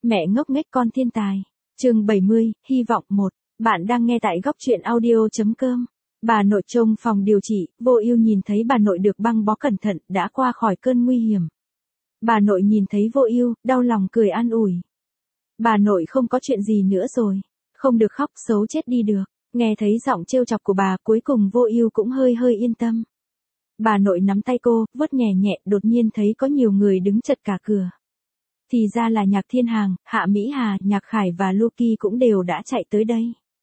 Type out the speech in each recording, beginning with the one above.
Mẹ ngốc nghếch con thiên tài. Chương 70, hy vọng 1. Bạn đang nghe tại góc truyện audio.com. Bà nội trong phòng điều trị, Vô Ưu nhìn thấy bà nội được băng bó cẩn thận, đã qua khỏi cơn nguy hiểm. Bà nội nhìn thấy Vô Ưu, đau lòng cười an ủi. Bà nội không có chuyện gì nữa rồi, không được khóc, xấu chết đi được. Nghe thấy giọng trêu chọc của bà, cuối cùng Vô Ưu cũng hơi yên tâm. Bà nội nắm tay cô, vuốt nhẹ nhẹ, đột nhiên thấy có nhiều người đứng chật cả cửa. Thì ra là Nhạc Thiên Hàng, Hạ Mỹ Hà, Nhạc Khải và Lucky cũng đều đã chạy tới đây.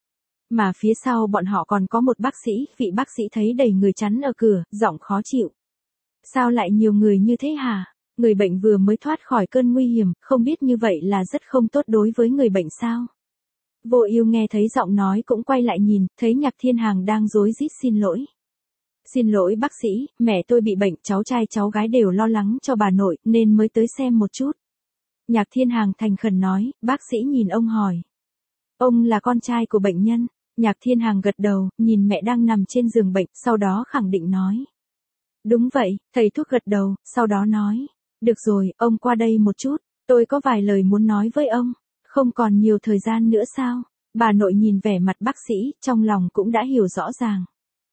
Mà phía sau bọn họ còn có một bác sĩ, vị bác sĩ thấy đầy người chắn ở cửa, giọng khó chịu. Sao lại nhiều người như thế hả? Người bệnh vừa mới thoát khỏi cơn nguy hiểm, không biết như vậy là rất không tốt đối với người bệnh sao? Vô Ưu nghe thấy giọng nói cũng quay lại nhìn, thấy Nhạc Thiên Hàng đang rối rít xin lỗi. Xin lỗi bác sĩ, mẹ tôi bị bệnh, cháu trai cháu gái đều lo lắng cho bà nội, nên mới tới xem một chút. Nhạc Thiên Hàng thành khẩn nói, bác sĩ nhìn ông hỏi. Ông là con trai của bệnh nhân. Nhạc Thiên Hàng gật đầu, nhìn mẹ đang nằm trên giường bệnh, sau đó khẳng định nói. Đúng vậy, thầy thuốc gật đầu, sau đó nói. Được rồi, ông qua đây một chút, tôi có vài lời muốn nói với ông. Không còn nhiều thời gian nữa sao? Bà nội nhìn vẻ mặt bác sĩ, trong lòng cũng đã hiểu rõ ràng.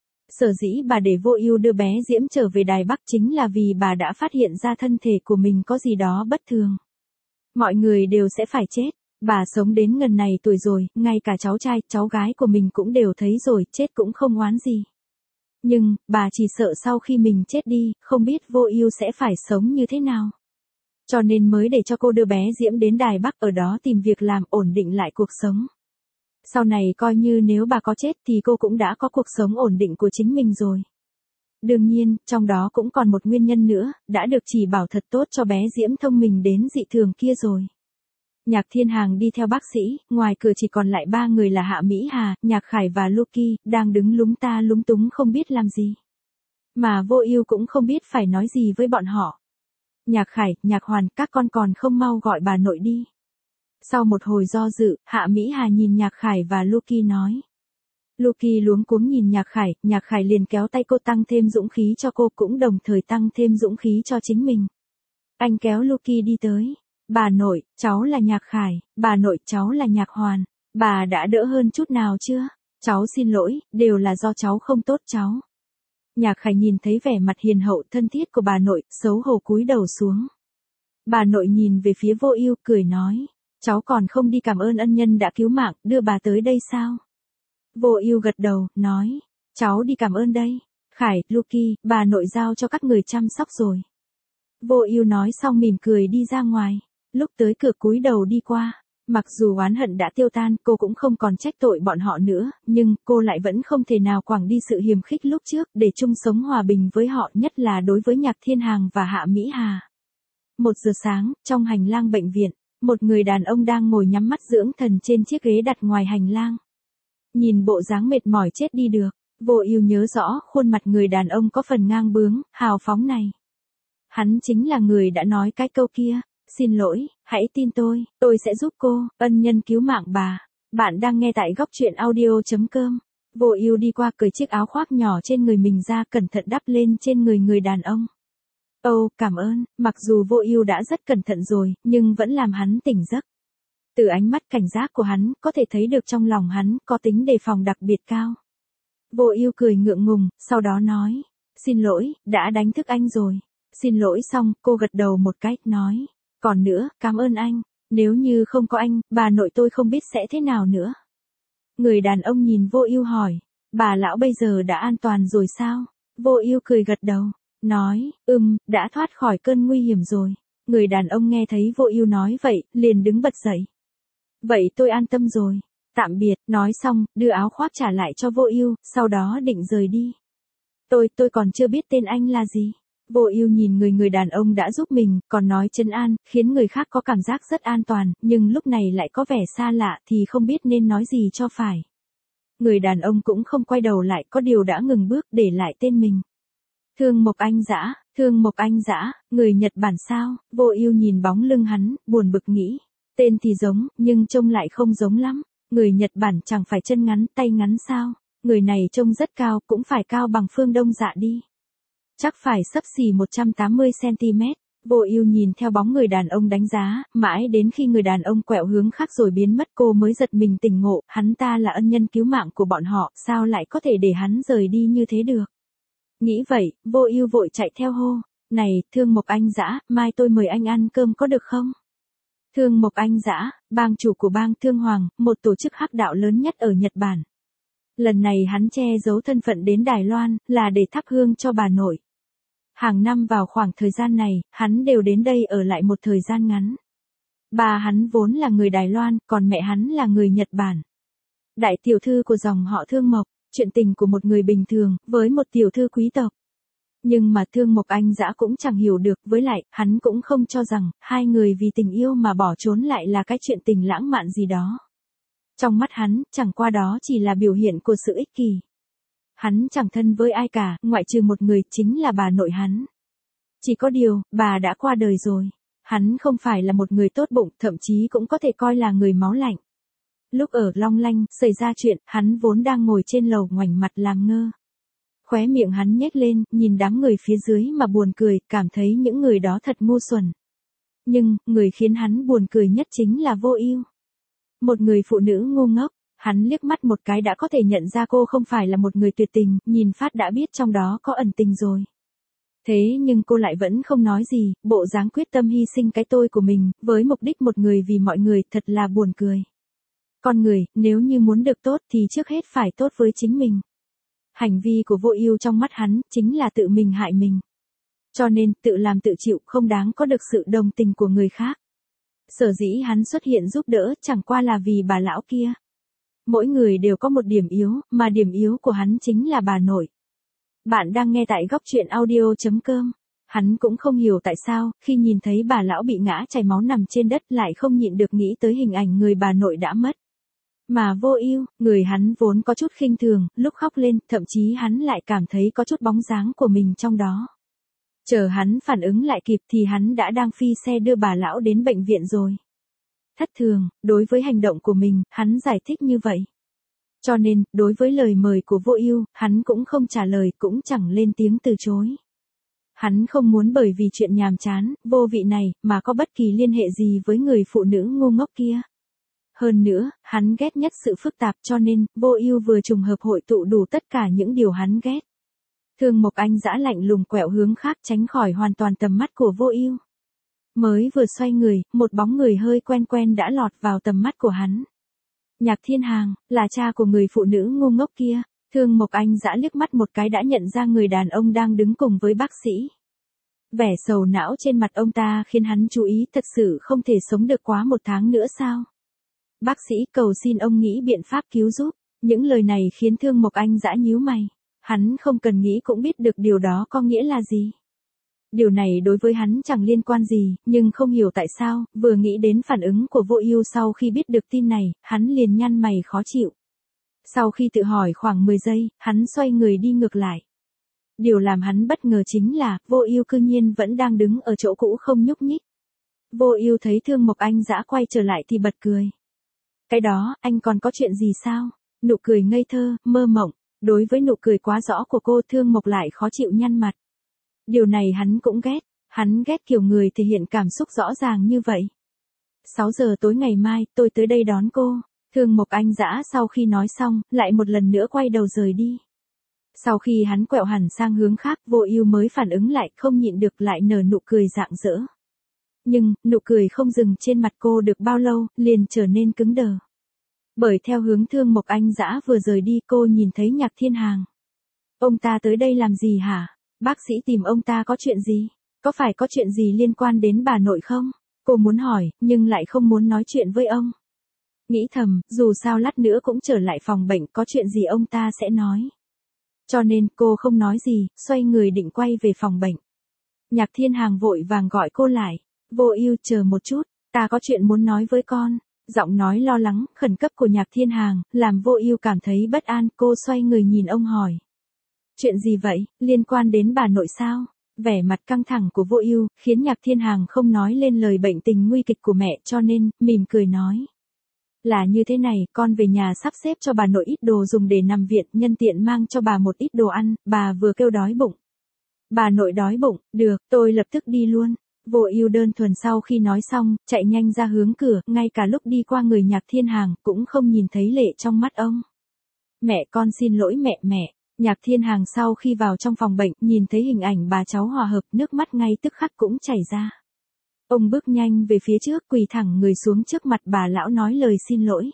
Sở dĩ bà để Vô Ưu đưa bé Diễm trở về Đài Bắc chính là vì bà đã phát hiện ra thân thể của mình có gì đó bất thường. Mọi người đều sẽ phải chết. Bà sống đến ngần này tuổi rồi, ngay cả cháu trai, cháu gái của mình cũng đều thấy rồi, chết cũng không oán gì. Nhưng, bà chỉ sợ sau khi mình chết đi, không biết Vô Ưu sẽ phải sống như thế nào. Cho nên mới để cho cô đưa bé Diễm đến Đài Bắc, ở đó tìm việc làm, ổn định lại cuộc sống. Sau này coi như nếu bà có chết thì cô cũng đã có cuộc sống ổn định của chính mình rồi. Đương nhiên, trong đó cũng còn một nguyên nhân nữa, đã được chỉ bảo thật tốt cho bé Diễm thông minh đến dị thường kia rồi. Nhạc Thiên Hàng đi theo bác sĩ, ngoài cửa chỉ còn lại 3 người là Hạ Mỹ Hà, Nhạc Khải và Lucky, đang đứng lúng ta lúng túng không biết làm gì. Mà Vô Ưu cũng không biết phải nói gì với bọn họ. Nhạc Khải, Nhạc Hoàn, các con còn không mau gọi bà nội đi. Sau một hồi do dự, Hạ Mỹ Hà nhìn Nhạc Khải và Lucky nói. Lucky luống cuống nhìn Nhạc Khải liền kéo tay cô tăng thêm dũng khí cho cô, cũng đồng thời tăng thêm dũng khí cho chính mình. Anh kéo Lucky đi tới. Bà nội, cháu là Nhạc Khải, bà nội, cháu là Nhạc Hoàn. Bà đã đỡ hơn chút nào chưa? Cháu xin lỗi, đều là do cháu không tốt cháu. Nhạc Khải nhìn thấy vẻ mặt hiền hậu thân thiết của bà nội, xấu hổ cúi đầu xuống. Bà nội nhìn về phía Vô Ưu, cười nói, cháu còn không đi cảm ơn ân nhân đã cứu mạng, đưa bà tới đây sao? Vô Ưu gật đầu, nói, cháu đi cảm ơn đây. Khải, Lucky, bà nội giao cho các người chăm sóc rồi. Vô Ưu nói xong mỉm cười đi ra ngoài. Lúc tới cửa cúi đầu đi qua, mặc dù oán hận đã tiêu tan, cô cũng không còn trách tội bọn họ nữa, nhưng cô lại vẫn không thể nào quẳng đi sự hiềm khích lúc trước, để chung sống hòa bình với họ, nhất là đối với Nhạc Thiên Hàng và Hạ Mỹ Hà. 1 giờ sáng, trong hành lang bệnh viện, một người đàn ông đang ngồi nhắm mắt dưỡng thần trên chiếc ghế đặt ngoài hành lang. Nhìn bộ dáng mệt mỏi chết đi được, Vô Ưu nhớ rõ khuôn mặt người đàn ông có phần ngang bướng, hào phóng này. Hắn chính là người đã nói cái câu kia. Xin lỗi, hãy tin tôi sẽ giúp cô, ân nhân cứu mạng bà. Bạn đang nghe tại góc truyện audio.com. Vô Ưu đi qua cởi chiếc áo khoác nhỏ trên người mình ra, cẩn thận đắp lên trên người đàn ông. Cảm ơn, mặc dù Vô Ưu đã rất cẩn thận rồi, nhưng vẫn làm hắn tỉnh giấc. Từ ánh mắt cảnh giác của hắn, có thể thấy được trong lòng hắn có tính đề phòng đặc biệt cao. Vô Ưu cười ngượng ngùng, sau đó nói, xin lỗi, đã đánh thức anh rồi. Xin lỗi xong, cô gật đầu một cái, nói. Còn nữa, cảm ơn anh, nếu như không có anh, bà nội tôi không biết sẽ thế nào nữa. Người đàn ông nhìn Vô Ưu hỏi, bà lão bây giờ đã an toàn rồi sao? Vô Ưu cười gật đầu, nói, đã thoát khỏi cơn nguy hiểm rồi. Người đàn ông nghe thấy Vô Ưu nói vậy, liền đứng bật dậy. Vậy tôi an tâm rồi, tạm biệt, nói xong, đưa áo khoác trả lại cho Vô Ưu, sau đó định rời đi. Tôi còn chưa biết tên anh là gì. Vô Ưu nhìn người đàn ông đã giúp mình, còn nói trấn an, khiến người khác có cảm giác rất an toàn, nhưng lúc này lại có vẻ xa lạ thì không biết nên nói gì cho phải. Người đàn ông cũng không quay đầu lại, có điều đã ngừng bước để lại tên mình. Thương Mộc Anh Dã, người Nhật Bản sao? Vô Ưu nhìn bóng lưng hắn, buồn bực nghĩ, tên thì giống, nhưng trông lại không giống lắm. Người Nhật Bản chẳng phải chân ngắn, tay ngắn sao? Người này trông rất cao, cũng phải cao bằng Phương Đông Dạ đi. Chắc phải xấp xỉ 180 cm. Vô Ưu nhìn theo bóng người đàn ông đánh giá, mãi đến khi người đàn ông quẹo hướng khác rồi biến mất cô mới giật mình tỉnh ngộ, hắn ta là ân nhân cứu mạng của bọn họ, sao lại có thể để hắn rời đi như thế được. Nghĩ vậy, Vô Ưu vội chạy theo hô, "Này, Thương Mộc Anh Dã, mai tôi mời anh ăn cơm có được không?" Thương Mộc Anh Dã, bang chủ của bang Thương Hoàng, một tổ chức hắc đạo lớn nhất ở Nhật Bản. Lần này hắn che giấu thân phận đến Đài Loan, là để thắp hương cho bà nội. Hàng năm vào khoảng thời gian này, hắn đều đến đây ở lại một thời gian ngắn. Bà hắn vốn là người Đài Loan, còn mẹ hắn là người Nhật Bản. Đại tiểu thư của dòng họ Thương Mộc, chuyện tình của một người bình thường, với một tiểu thư quý tộc. Nhưng mà Thương Mộc Anh Dã cũng chẳng hiểu được, với lại, hắn cũng không cho rằng, hai người vì tình yêu mà bỏ trốn lại là cái chuyện tình lãng mạn gì đó. Trong mắt hắn, chẳng qua đó chỉ là biểu hiện của sự ích kỷ. Hắn chẳng thân với ai cả, ngoại trừ một người, chính là bà nội hắn. Chỉ có điều, bà đã qua đời rồi. Hắn không phải là một người tốt bụng, thậm chí cũng có thể coi là người máu lạnh. Lúc ở Long Lanh, xảy ra chuyện, hắn vốn đang ngồi trên lầu ngoảnh mặt làm ngơ. Khóe miệng hắn nhếch lên, nhìn đám người phía dưới mà buồn cười, cảm thấy những người đó thật ngu xuẩn. Nhưng, người khiến hắn buồn cười nhất chính là Vô Ưu. Một người phụ nữ ngu ngốc, hắn liếc mắt một cái đã có thể nhận ra cô không phải là một người tuyệt tình, nhìn phát đã biết trong đó có ẩn tình rồi. Thế nhưng cô lại vẫn không nói gì, bộ dáng quyết tâm hy sinh cái tôi của mình, với mục đích một người vì mọi người, thật là buồn cười. Con người, nếu như muốn được tốt thì trước hết phải tốt với chính mình. Hành vi của Vô Ưu trong mắt hắn, chính là tự mình hại mình. Cho nên, tự làm tự chịu, không đáng có được sự đồng tình của người khác. Sở dĩ hắn xuất hiện giúp đỡ, chẳng qua là vì bà lão kia. Mỗi người đều có một điểm yếu, mà điểm yếu của hắn chính là bà nội. Bạn đang nghe tại góc truyện audio.com. Hắn cũng không hiểu tại sao, khi nhìn thấy bà lão bị ngã chảy máu nằm trên đất lại không nhịn được nghĩ tới hình ảnh người bà nội đã mất. Mà Vô Ưu, người hắn vốn có chút khinh thường, lúc khóc lên, thậm chí hắn lại cảm thấy có chút bóng dáng của mình trong đó. Chờ hắn phản ứng lại kịp thì hắn đã đang phi xe đưa bà lão đến bệnh viện rồi. Thất thường, đối với hành động của mình, hắn giải thích như vậy. Cho nên, đối với lời mời của Vô Ưu, hắn cũng không trả lời, cũng chẳng lên tiếng từ chối. Hắn không muốn bởi vì chuyện nhàm chán, vô vị này, mà có bất kỳ liên hệ gì với người phụ nữ ngu ngốc kia. Hơn nữa, hắn ghét nhất sự phức tạp cho nên, Vô Ưu vừa trùng hợp hội tụ đủ tất cả những điều hắn ghét. Thương Mộc Anh Dã lạnh lùng quẹo hướng khác tránh khỏi hoàn toàn tầm mắt của Vô Ưu. Mới vừa xoay người, một bóng người hơi quen quen đã lọt vào tầm mắt của hắn. Nhạc Thiên Hàng, là cha của người phụ nữ ngu ngốc kia. Thương Mộc Anh Dã liếc mắt một cái đã nhận ra người đàn ông đang đứng cùng với bác sĩ. Vẻ sầu não trên mặt ông ta khiến hắn chú ý, thật sự không thể sống được quá 1 tháng nữa sao? Bác sĩ cầu xin ông nghĩ biện pháp cứu giúp. Những lời này khiến Thương Mộc Anh Dã nhíu mày. Hắn không cần nghĩ cũng biết được điều đó có nghĩa là gì. Điều này đối với hắn chẳng liên quan gì, nhưng không hiểu tại sao, vừa nghĩ đến phản ứng của Vô Ưu sau khi biết được tin này, hắn liền nhăn mày khó chịu. Sau khi tự hỏi khoảng 10 giây, hắn xoay người đi ngược lại. Điều làm hắn bất ngờ chính là, Vô Ưu cư nhiên vẫn đang đứng ở chỗ cũ không nhúc nhích. Vô Ưu thấy Thương Mộc Anh Dã quay trở lại thì bật cười. Cái đó, anh còn có chuyện gì sao? Nụ cười ngây thơ, mơ mộng. Đối với nụ cười quá rõ của cô, Thương Mộc lại khó chịu nhăn mặt. Điều này hắn cũng ghét. Hắn ghét kiểu người thể hiện cảm xúc rõ ràng như vậy. 6 giờ tối ngày mai, tôi tới đây đón cô. Thương Mộc Anh Dã sau khi nói xong, lại một lần nữa quay đầu rời đi. Sau khi hắn quẹo hẳn sang hướng khác, Vô Ưu mới phản ứng lại, không nhịn được lại nở nụ cười rạng rỡ. Nhưng, nụ cười không dừng trên mặt cô được bao lâu, liền trở nên cứng đờ. Bởi theo hướng Thương Mộc Anh Dã vừa rời đi, cô nhìn thấy Nhạc Thiên Hàng. Ông ta tới đây làm gì hả? Bác sĩ tìm ông ta có chuyện gì? Có phải có chuyện gì liên quan đến bà nội không? Cô muốn hỏi, nhưng lại không muốn nói chuyện với ông. Nghĩ thầm, dù sao lát nữa cũng trở lại phòng bệnh, có chuyện gì ông ta sẽ nói. Cho nên, cô không nói gì, xoay người định quay về phòng bệnh. Nhạc Thiên Hàng vội vàng gọi cô lại. Vô Ưu, chờ một chút, ta có chuyện muốn nói với con. Giọng nói lo lắng, khẩn cấp của Nhạc Thiên Hàng, làm Vô Ưu cảm thấy bất an, cô xoay người nhìn ông hỏi. Chuyện gì vậy, liên quan đến bà nội sao? Vẻ mặt căng thẳng của Vô Ưu, khiến Nhạc Thiên Hàng không nói lên lời bệnh tình nguy kịch của mẹ cho nên, mỉm cười nói. Là như thế này, con về nhà sắp xếp cho bà nội ít đồ dùng để nằm viện, nhân tiện mang cho bà một ít đồ ăn, bà vừa kêu đói bụng. Bà nội đói bụng, được, tôi lập tức đi luôn. Vô Ưu đơn thuần sau khi nói xong, chạy nhanh ra hướng cửa, ngay cả lúc đi qua người Nhạc Thiên Hàng, cũng không nhìn thấy lệ trong mắt ông. Mẹ con xin lỗi mẹ. Nhạc Thiên Hàng sau khi vào trong phòng bệnh, nhìn thấy hình ảnh bà cháu hòa hợp, nước mắt ngay tức khắc cũng chảy ra. Ông bước nhanh về phía trước, quỳ thẳng người xuống trước mặt bà lão nói lời xin lỗi.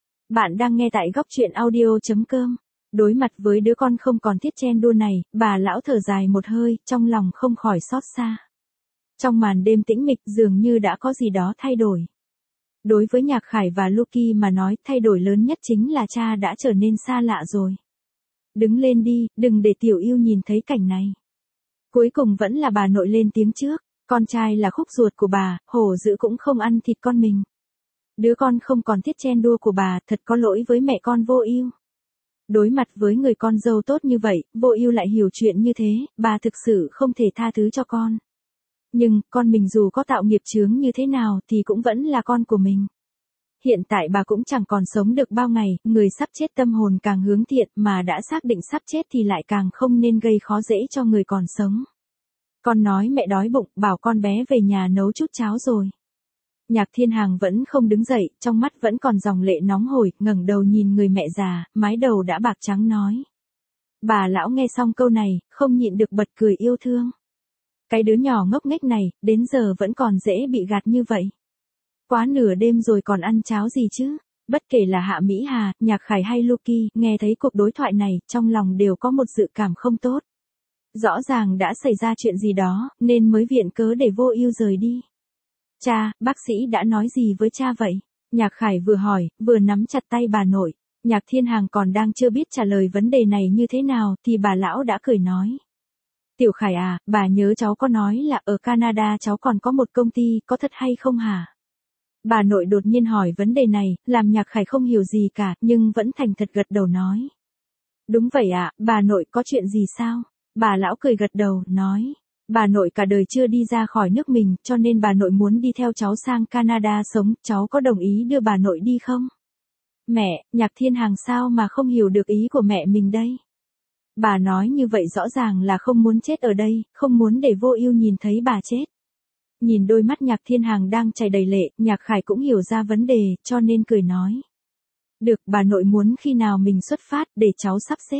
Bạn đang nghe tại góc truyện audio.com. Đối mặt với đứa con không còn thiết chen đua này, bà lão thở dài một hơi, trong lòng không khỏi xót xa. Trong màn đêm tĩnh mịch dường như đã có gì đó thay đổi. Đối với Nhạc Khải và Lucky mà nói, thay đổi lớn nhất chính là cha đã trở nên xa lạ rồi. Đứng lên đi, đừng để Tiểu Yêu nhìn thấy cảnh này. Cuối cùng vẫn là bà nội lên tiếng trước, con trai là khúc ruột của bà, hổ dữ cũng không ăn thịt con mình. Đứa con không còn thiết chen đua của bà, thật có lỗi với mẹ con Vô Ưu. Đối mặt với người con dâu tốt như vậy, Vô Ưu lại hiểu chuyện như thế, bà thực sự không thể tha thứ cho con. Nhưng, con mình dù có tạo nghiệp chướng như thế nào thì cũng vẫn là con của mình. Hiện tại bà cũng chẳng còn sống được bao ngày, người sắp chết tâm hồn càng hướng thiện mà đã xác định sắp chết thì lại càng không nên gây khó dễ cho người còn sống. Con nói mẹ đói bụng, bảo con bé về nhà nấu chút cháo rồi. Nhạc Thiên Hàng vẫn không đứng dậy, trong mắt vẫn còn dòng lệ nóng hổi, ngẩng đầu nhìn người mẹ già, mái đầu đã bạc trắng nói. Bà lão nghe xong câu này, không nhịn được bật cười yêu thương. Cái đứa nhỏ ngốc nghếch này, đến giờ vẫn còn dễ bị gạt như vậy. Quá nửa đêm rồi còn ăn cháo gì chứ? Bất kể là Hạ Mỹ Hà, Nhạc Khải hay Lucky, nghe thấy cuộc đối thoại này, trong lòng đều có một dự cảm không tốt. Rõ ràng đã xảy ra chuyện gì đó, nên mới viện cớ để Vô Ưu rời đi. Cha, bác sĩ đã nói gì với cha vậy? Nhạc Khải vừa hỏi, vừa nắm chặt tay bà nội. Nhạc Thiên Hàng còn đang chưa biết trả lời vấn đề này như thế nào, thì bà lão đã cười nói. Tiểu Khải à, bà nhớ cháu có nói là ở Canada cháu còn có một công ty, có thật hay không hả? Bà nội đột nhiên hỏi vấn đề này, làm Nhạc Khải không hiểu gì cả, nhưng vẫn thành thật gật đầu nói. Đúng vậy ạ, bà nội có chuyện gì sao? Bà lão cười gật đầu, nói. Bà nội cả đời chưa đi ra khỏi nước mình, cho nên bà nội muốn đi theo cháu sang Canada sống, cháu có đồng ý đưa bà nội đi không? Mẹ, Nhạc Thiên Hàng sao mà không hiểu được ý của mẹ mình đây? Bà nói như vậy rõ ràng là không muốn chết ở đây, không muốn để Vô Ưu nhìn thấy bà chết. Nhìn đôi mắt Nhạc Thiên Hàng đang chảy đầy lệ, Nhạc Khải cũng hiểu ra vấn đề, cho nên cười nói. Được, bà nội muốn khi nào mình xuất phát, để cháu sắp xếp.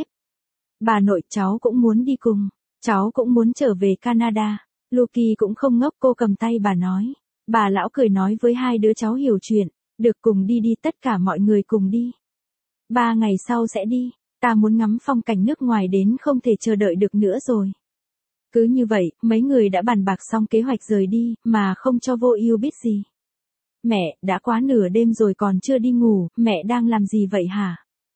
Bà nội, cháu cũng muốn đi cùng. Cháu cũng muốn trở về Canada. Lucky cũng không ngốc, cô cầm tay bà nói. Bà lão cười nói với hai đứa cháu hiểu chuyện. Được, cùng đi đi, tất cả mọi người cùng đi. 3 ngày sau sẽ đi. Ta muốn ngắm phong cảnh nước ngoài đến không thể chờ đợi được nữa rồi. Cứ như vậy, mấy người đã bàn bạc xong kế hoạch rời đi, mà không cho Vô Ưu biết gì. Mẹ, đã quá nửa đêm rồi còn chưa đi ngủ, mẹ đang làm gì vậy hả?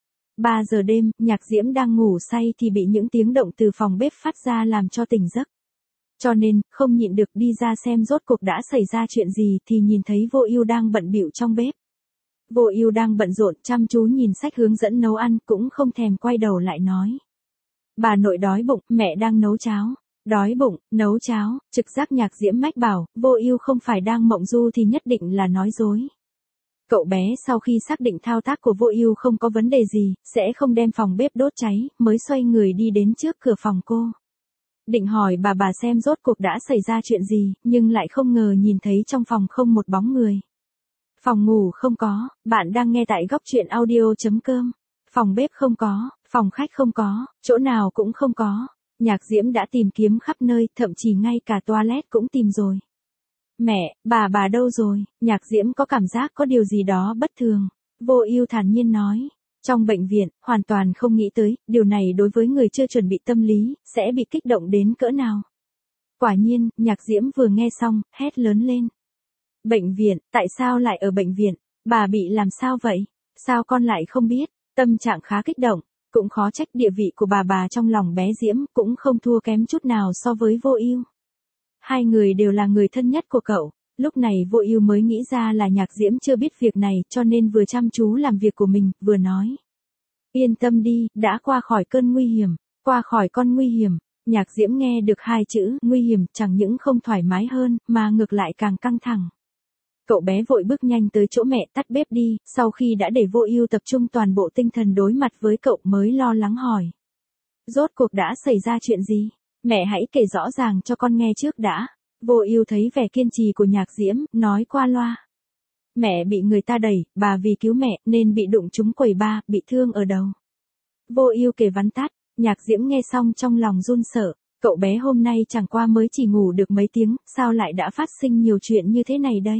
3 giờ đêm, Nhạc Diễm đang ngủ say thì bị những tiếng động từ phòng bếp phát ra làm cho tỉnh giấc. Cho nên, không nhịn được đi ra xem rốt cuộc đã xảy ra chuyện gì thì nhìn thấy Vô Ưu đang bận bịu trong bếp. Vô Ưu đang bận rộn chăm chú nhìn sách hướng dẫn nấu ăn, cũng không thèm quay đầu lại nói. Bà nội đói bụng, mẹ đang nấu cháo. Đói bụng, nấu cháo, trực giác Nhạc Diễm mách bảo, Vô Ưu không phải đang mộng du thì nhất định là nói dối. Cậu bé sau khi xác định thao tác của Vô Ưu không có vấn đề gì, sẽ không đem phòng bếp đốt cháy, mới xoay người đi đến trước cửa phòng cô. Định hỏi bà xem rốt cuộc đã xảy ra chuyện gì, nhưng lại không ngờ nhìn thấy trong phòng không một bóng người. Phòng ngủ không có, bạn đang nghe tại góc truyện audio.com. Phòng bếp không có, phòng khách không có, chỗ nào cũng không có. Nhạc Diễm đã tìm kiếm khắp nơi, thậm chí ngay cả toilet cũng tìm rồi. Mẹ, bà đâu rồi? Nhạc Diễm có cảm giác có điều gì đó bất thường. Vô Ưu thản nhiên nói. Trong bệnh viện, hoàn toàn không nghĩ tới, điều này đối với người chưa chuẩn bị tâm lý, sẽ bị kích động đến cỡ nào. Quả nhiên, Nhạc Diễm vừa nghe xong, hét lớn lên. Bệnh viện, tại sao lại ở bệnh viện? Bà bị làm sao vậy? Sao con lại không biết? Tâm trạng khá kích động, cũng khó trách địa vị của bà trong lòng bé Diễm, cũng không thua kém chút nào so với Vô Ưu. Hai người đều là người thân nhất của cậu. Lúc này Vô Ưu mới nghĩ ra là Nhạc Diễm chưa biết việc này, cho nên vừa chăm chú làm việc của mình, vừa nói. Yên tâm đi, đã qua khỏi cơn nguy hiểm, qua khỏi con nguy hiểm. Nhạc Diễm nghe được hai chữ nguy hiểm, chẳng những không thoải mái hơn, mà ngược lại càng căng thẳng. Cậu bé vội bước nhanh tới chỗ mẹ tắt bếp đi, sau khi đã để Vô Ưu tập trung toàn bộ tinh thần đối mặt với cậu mới lo lắng hỏi. Rốt cuộc đã xảy ra chuyện gì? Mẹ hãy kể rõ ràng cho con nghe trước đã. Vô Ưu thấy vẻ kiên trì của Nhạc Diễm, nói qua loa. Mẹ bị người ta đẩy, bà vì cứu mẹ nên bị đụng trúng quầy ba, bị thương ở đầu. Vô Ưu kể vắn tắt, Nhạc Diễm nghe xong trong lòng run sợ, cậu bé hôm nay chẳng qua mới chỉ ngủ được mấy tiếng, sao lại đã phát sinh nhiều chuyện như thế này đây?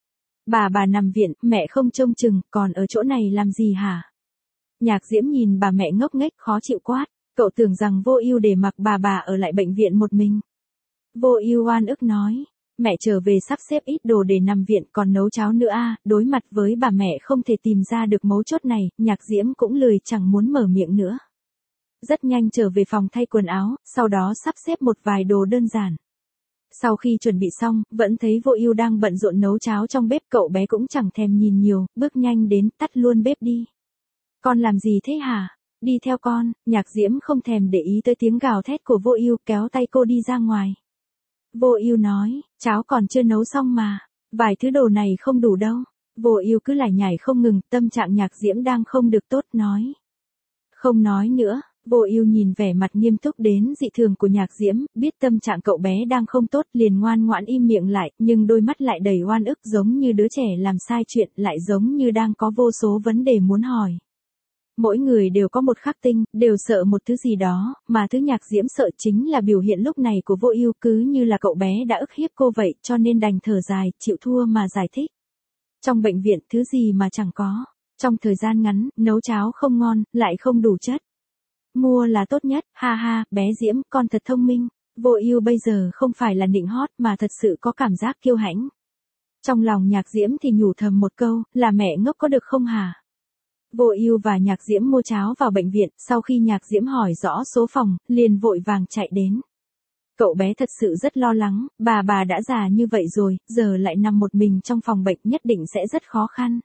Bà nằm viện, mẹ không trông chừng, còn ở chỗ này làm gì hả? Nhạc Diễm nhìn bà mẹ ngốc nghếch khó chịu quát, cậu tưởng rằng Vô Ưu để mặc bà ở lại bệnh viện một mình. Vô Ưu oan ức nói, mẹ trở về sắp xếp ít đồ để nằm viện còn nấu cháo nữa a. Đối mặt với bà mẹ không thể tìm ra được mấu chốt này, Nhạc Diễm cũng lười chẳng muốn mở miệng nữa. Rất nhanh trở về phòng thay quần áo, sau đó sắp xếp một vài đồ đơn giản. Sau khi chuẩn bị xong, vẫn thấy Vô Ưu đang bận rộn nấu cháo trong bếp, cậu bé cũng chẳng thèm nhìn nhiều, bước nhanh đến, tắt luôn bếp đi. Con làm gì thế hả? Đi theo con. Nhạc Diễm không thèm để ý tới tiếng gào thét của Vô Ưu, kéo tay cô đi ra ngoài. Vô Ưu nói, cháo còn chưa nấu xong mà, vài thứ đồ này không đủ đâu. Vô Ưu cứ lải nhải không ngừng, tâm trạng Nhạc Diễm đang không được tốt, nói. Không nói nữa. Vô Ưu nhìn vẻ mặt nghiêm túc đến dị thường của Nhạc Diễm, biết tâm trạng cậu bé đang không tốt, liền ngoan ngoãn im miệng lại, nhưng đôi mắt lại đầy oan ức, giống như đứa trẻ làm sai chuyện, lại giống như đang có vô số vấn đề muốn hỏi. Mỗi người đều có một khắc tinh, đều sợ một thứ gì đó, mà thứ Nhạc Diễm sợ chính là biểu hiện lúc này của Vô Ưu, cứ như là cậu bé đã ức hiếp cô vậy, cho nên đành thở dài, chịu thua mà giải thích. Trong bệnh viện, thứ gì mà chẳng có. Trong thời gian ngắn, nấu cháo không ngon, lại không đủ chất. Mua là tốt nhất, ha ha, bé Diễm, con thật thông minh. Vô Ưu bây giờ không phải là nịnh hót mà thật sự có cảm giác kiêu hãnh. Trong lòng Nhạc Diễm thì nhủ thầm một câu, là mẹ ngốc có được không hả? Vô Ưu và Nhạc Diễm mua cháo vào bệnh viện, sau khi Nhạc Diễm hỏi rõ số phòng, liền vội vàng chạy đến. Cậu bé thật sự rất lo lắng, bà đã già như vậy rồi, giờ lại nằm một mình trong phòng bệnh nhất định sẽ rất khó khăn.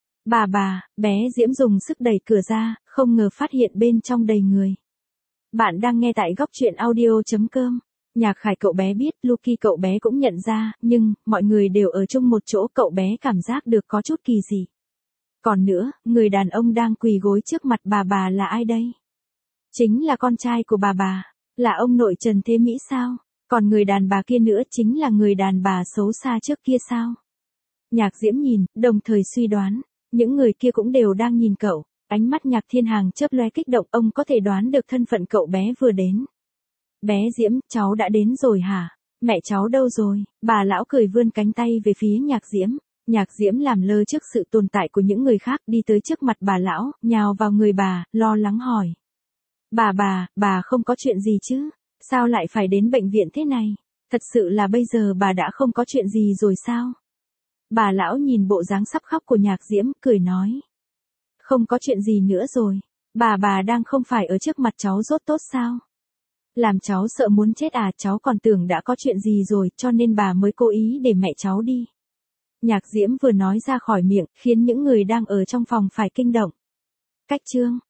Bé Diễm dùng sức đẩy cửa ra, không ngờ phát hiện bên trong đầy người. Bạn đang nghe tại góc truyện audio.com. Nhạc Khải cậu bé biết, Lucky cậu bé cũng nhận ra, nhưng, mọi người đều ở chung một chỗ, cậu bé cảm giác được có chút kỳ dị. Còn nữa, người đàn ông đang quỳ gối trước mặt bà là ai đây? Chính là con trai của bà, là ông nội Trần Thế Mỹ sao? Còn người đàn bà kia nữa chính là người đàn bà xấu xa trước kia sao? Nhạc Diễm nhìn, đồng thời suy đoán, những người kia cũng đều đang nhìn cậu. Ánh mắt Nhạc Thiên Hàng chớp lóe kích động, ông có thể đoán được thân phận cậu bé vừa đến. Bé Diễm, cháu đã đến rồi hả? Mẹ cháu đâu rồi? Bà lão cười vươn cánh tay về phía Nhạc Diễm. Nhạc Diễm làm lơ trước sự tồn tại của những người khác, đi tới trước mặt bà lão, nhào vào người bà, lo lắng hỏi. Bà không có chuyện gì chứ? Sao lại phải đến bệnh viện thế này? Thật sự là bây giờ bà đã không có chuyện gì rồi sao? Bà lão nhìn bộ dáng sắp khóc của Nhạc Diễm, cười nói. Không có chuyện gì nữa rồi. Bà đang không phải ở trước mặt cháu rốt tốt sao? Làm cháu sợ muốn chết à, cháu còn tưởng đã có chuyện gì rồi, cho nên bà mới cố ý để mẹ cháu đi. Nhạc Diễm vừa nói ra khỏi miệng, khiến những người đang ở trong phòng phải kinh động. Cách chương